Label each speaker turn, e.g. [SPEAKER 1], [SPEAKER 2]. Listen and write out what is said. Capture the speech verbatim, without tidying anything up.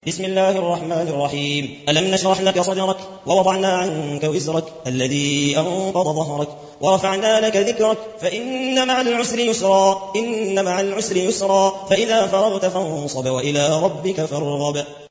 [SPEAKER 1] بسم الله الرحمن الرحيم. ألم نشرح لك صدرك ووضعنا عنك وزرك الذي أنقض ظهرك ورفعنا لك ذكرك فإن مع العسر يسرا إن مع العسر يسرا فإذا فرغت فانصب وإلى ربك فارغب.